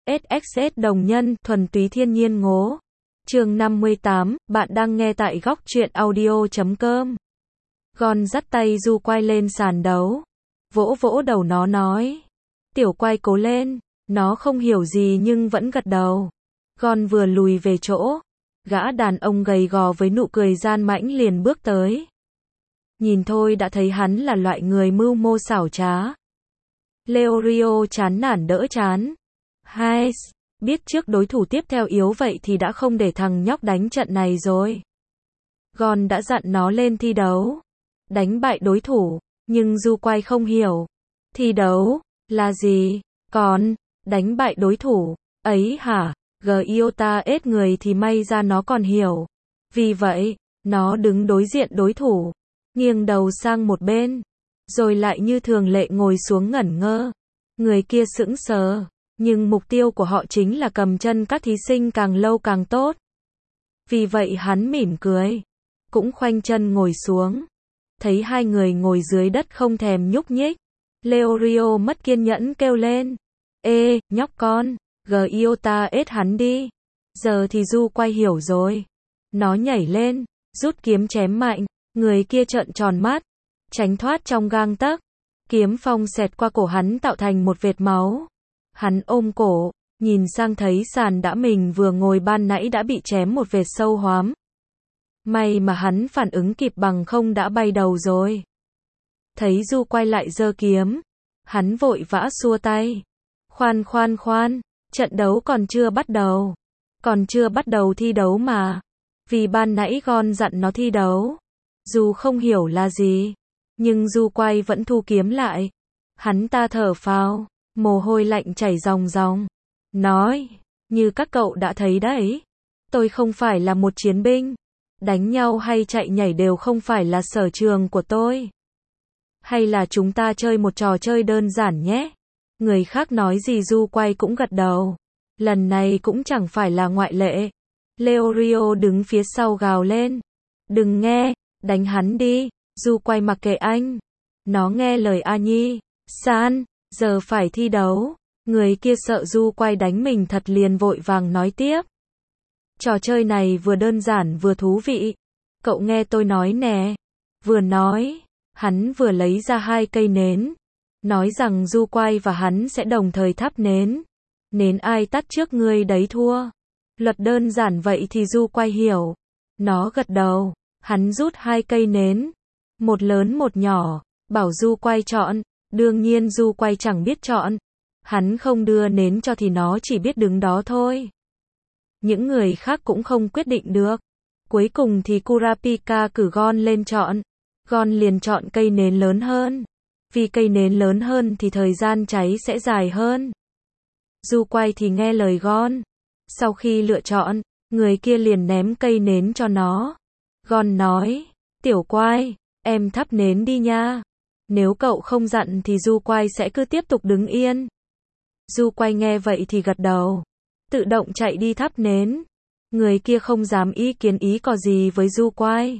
SXS đồng nhân, thuần túy thiên nhiên ngố. Chương 58, bạn đang nghe tại góc truyện audio.com. Gon dắt tay Du Quay lên sàn đấu, vỗ vỗ đầu nó nói: "Tiểu Quay cố lên." Nó không hiểu gì nhưng vẫn gật đầu. Gon vừa lùi về chỗ, gã đàn ông gầy gò với nụ cười gian mãnh liền bước tới. Nhìn thôi đã thấy hắn là loại người mưu mô xảo trá. Leorio chán nản đỡ chán. Hai, biết trước đối thủ tiếp theo yếu vậy thì đã không để thằng nhóc đánh trận này rồi. Gon đã dặn nó lên thi đấu, đánh bại đối thủ, nhưng Du Quay không hiểu. Thi đấu là gì? Còn đánh bại đối thủ ấy hả? Giota ết người thì may ra nó còn hiểu. Vì vậy, nó đứng đối diện đối thủ, nghiêng đầu sang một bên, rồi lại như thường lệ ngồi xuống ngẩn ngơ. Người kia sững sờ, nhưng mục tiêu của họ chính là cầm chân các thí sinh càng lâu càng tốt. Vì vậy hắn mỉm cười, cũng khoanh chân ngồi xuống. Thấy hai người ngồi dưới đất không thèm nhúc nhích, Leorio mất kiên nhẫn kêu lên: "Ê, nhóc con, Giota ết hắn đi." Giờ thì Du Quay hiểu rồi. Nó nhảy lên, rút kiếm chém mạnh. Người kia trợn tròn mắt, tránh thoát trong gang tấc. Kiếm phong xẹt qua cổ hắn tạo thành một vệt máu. Hắn ôm cổ, nhìn sang thấy sàn đã mình vừa ngồi ban nãy đã bị chém một vệt sâu hoắm. May mà hắn phản ứng kịp, bằng không đã bay đầu rồi. Thấy Du Quay lại giơ kiếm, hắn vội vã xua tay. Khoan khoan khoan, trận đấu còn chưa bắt đầu. Còn chưa bắt đầu thi đấu mà. Vì ban nãy Gon dặn nó thi đấu. Dù không hiểu là gì, nhưng Du Quay vẫn thu kiếm lại. Hắn ta thở phào, mồ hôi lạnh chảy ròng ròng. Nói: "Như các cậu đã thấy đấy, tôi không phải là một chiến binh. Đánh nhau hay chạy nhảy đều không phải là sở trường của tôi. Hay là chúng ta chơi một trò chơi đơn giản nhé." Người khác nói gì Du Quay cũng gật đầu. Lần này cũng chẳng phải là ngoại lệ. Leorio đứng phía sau gào lên: "Đừng nghe, đánh hắn đi." Du Quay mặc kệ anh. Nó nghe lời A Nhi. San, giờ phải thi đấu. Người kia sợ Du Quay đánh mình thật liền vội vàng nói tiếp: "Trò chơi này vừa đơn giản vừa thú vị. Cậu nghe tôi nói nè." Vừa nói, hắn vừa lấy ra 2 cây nến. Nói rằng Du Quay và hắn sẽ đồng thời thắp nến. Nến ai tắt trước người đấy thua. Luật đơn giản vậy thì Du Quay hiểu. Nó gật đầu. Hắn rút 2 cây nến, một lớn một nhỏ, bảo Du Quay chọn. Đương nhiên Du Quay chẳng biết chọn. Hắn không đưa nến cho thì nó chỉ biết đứng đó thôi. Những người khác cũng không quyết định được. Cuối cùng thì Kurapika cử Gon lên chọn. Gon liền chọn cây nến lớn hơn. Vì cây nến lớn hơn thì thời gian cháy sẽ dài hơn. Du Quay thì nghe lời Gon. Sau khi lựa chọn, người kia liền ném cây nến cho nó. Gon nói: "Tiểu Quay, em thắp nến đi nha. Nếu cậu không dặn thì Du Quay sẽ cứ tiếp tục đứng yên." Du Quay nghe vậy thì gật đầu, tự động chạy đi thắp nến. Người kia không dám ý kiến ý cò gì với Du Quay.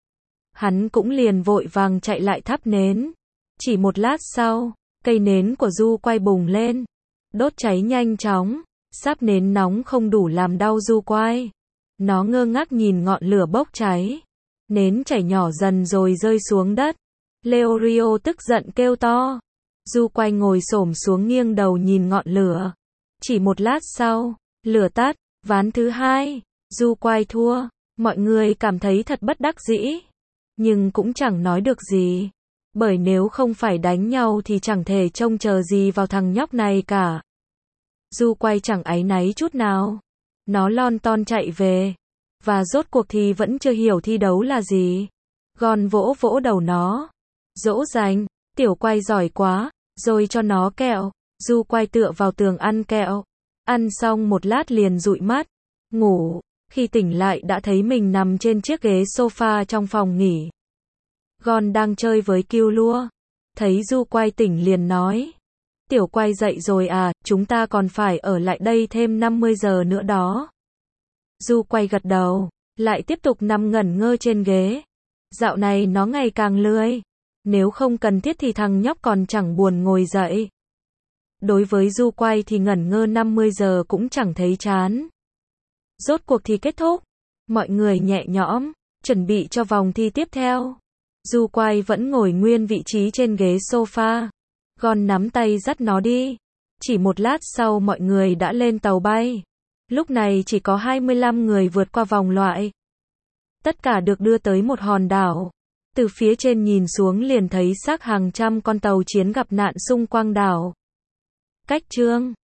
Hắn cũng liền vội vàng chạy lại thắp nến. Chỉ một lát sau, cây nến của Du Quay bùng lên, đốt cháy nhanh chóng. Sáp nến nóng không đủ làm đau Du Quay. Nó ngơ ngác nhìn ngọn lửa bốc cháy. Nến chảy nhỏ dần rồi rơi xuống đất. Leorio tức giận kêu to. Du Quay ngồi xổm xuống nghiêng đầu nhìn ngọn lửa. Chỉ một lát sau, lửa tắt. Ván thứ 2, Du Quay thua. Mọi người cảm thấy thật bất đắc dĩ, nhưng cũng chẳng nói được gì. Bởi nếu không phải đánh nhau thì chẳng thể trông chờ gì vào thằng nhóc này cả. Du Quay chẳng áy náy chút nào. Nó lon ton chạy về. Và rốt cuộc thì vẫn chưa hiểu thi đấu là gì. Gon vỗ vỗ đầu nó, dỗ dành: "Tiểu Quay giỏi quá." Rồi cho nó kẹo. Du Quay tựa vào tường ăn kẹo. Ăn xong một lát liền dụi mắt, ngủ. Khi tỉnh lại đã thấy mình nằm trên chiếc ghế sofa trong phòng nghỉ. Gon đang chơi với Killua. Thấy Du Quay tỉnh liền nói: "Tiểu Quay dậy rồi à, chúng ta còn phải ở lại đây thêm 50 giờ nữa đó." Du Quay gật đầu, lại tiếp tục nằm ngẩn ngơ trên ghế. Dạo này nó ngày càng lười. Nếu không cần thiết thì thằng nhóc còn chẳng buồn ngồi dậy. đối với Du Quay thì ngẩn ngơ 50 giờ cũng chẳng thấy chán. Rốt cuộc thì kết thúc. Mọi người nhẹ nhõm, chuẩn bị cho vòng thi tiếp theo. Du Quay vẫn ngồi nguyên vị trí trên ghế sofa. Gon nắm tay dắt nó đi. Chỉ một lát sau mọi người đã lên tàu bay. Lúc này chỉ có 25 người vượt qua vòng loại. Tất cả được đưa tới một hòn đảo. Từ phía trên nhìn xuống liền thấy xác hàng trăm con tàu chiến gặp nạn xung quanh đảo. Cách chương